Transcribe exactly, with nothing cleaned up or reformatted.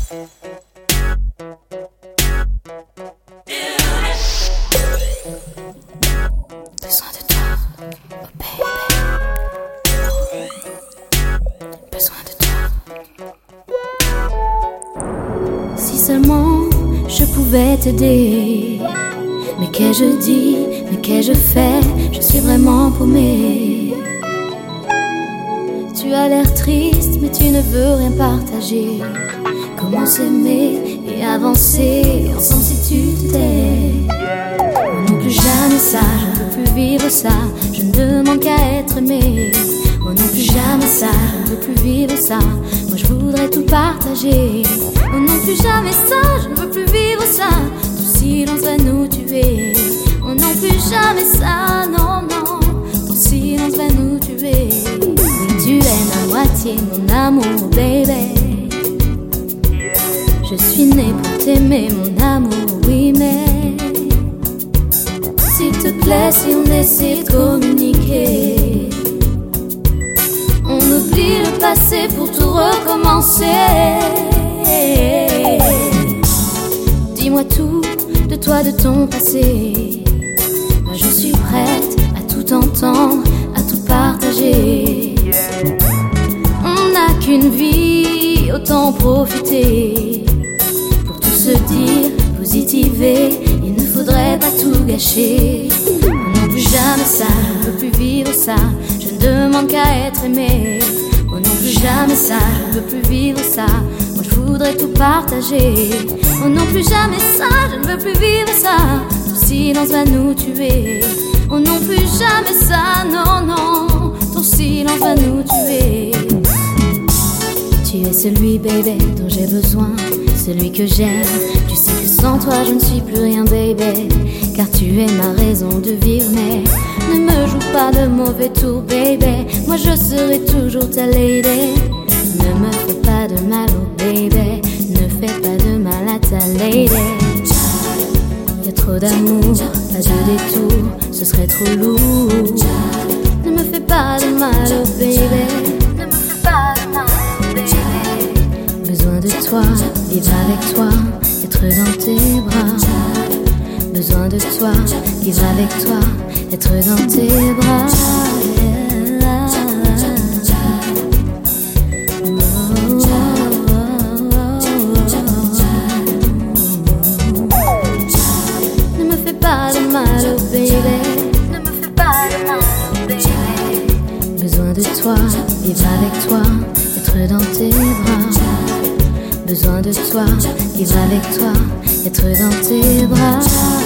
Besoin de toi, oh baby. Besoin de toi. Si seulement je pouvais t'aider. Mais qu'ai-je dit, mais qu'ai-je fait, je suis vraiment paumée. Tu as l'air triste, mais tu ne veux rien partager. Comment s'aimer et avancer ensemble si tu te tais? Non plus jamais ça, je ne peux plus vivre ça. Je ne demande qu'à être aimé. Oh non plus jamais ça, je ne veux plus vivre ça. Moi je voudrais tout partager. Oh non plus jamais ça, je ne veux plus vivre ça. Tout silence va nous tuer. Oh non plus jamais ça, non non. Ton silence va nous tuer. Oui tu es ma moitié, mon amour baby. Je suis née pour t'aimer mon amour, oui mais s'il te plaît, si on essaie de communiquer, on oublie le passé pour tout recommencer. Dis-moi tout de toi, de ton passé. Moi je suis prête à tout entendre, à tout partager. On n'a qu'une vie, autant profiter. Pour tout se dire, positiver, il ne faudrait pas tout gâcher. Non plus jamais ça, je ne veux plus vivre ça. Je ne demande qu'à être aimé. Oh non plus jamais ça, je ne veux plus vivre ça. Moi je voudrais tout partager. Oh non plus jamais ça, je ne veux plus vivre ça. Tout silence va nous tuer. Oh non plus jamais ça, non non. Ton silence va nous tuer. Tu es celui baby dont j'ai besoin, celui que j'aime. Tu sais que sans toi je ne suis plus rien baby, car tu es ma raison de vivre. Mais ne me joue pas de mauvais tours baby, moi je serai toujours ta lady. Ne me fais pas de mal oh baby, ne fais pas de mal à ta lady. Y'a trop d'amour, pas de détour, ce serait trop lourd. Ne me fais pas de mal oh baby, ne me fais pas de mal oh baby. Besoin de toi, vivre avec toi, être dans tes bras. Besoin de toi, vivre avec toi, être dans tes bras. Ne me fais pas de mal oh baby, ne me fais pas de mal oh baby. Besoin de toi, vivre avec toi, être dans tes bras. Besoin de toi, vivre avec toi, être dans tes bras.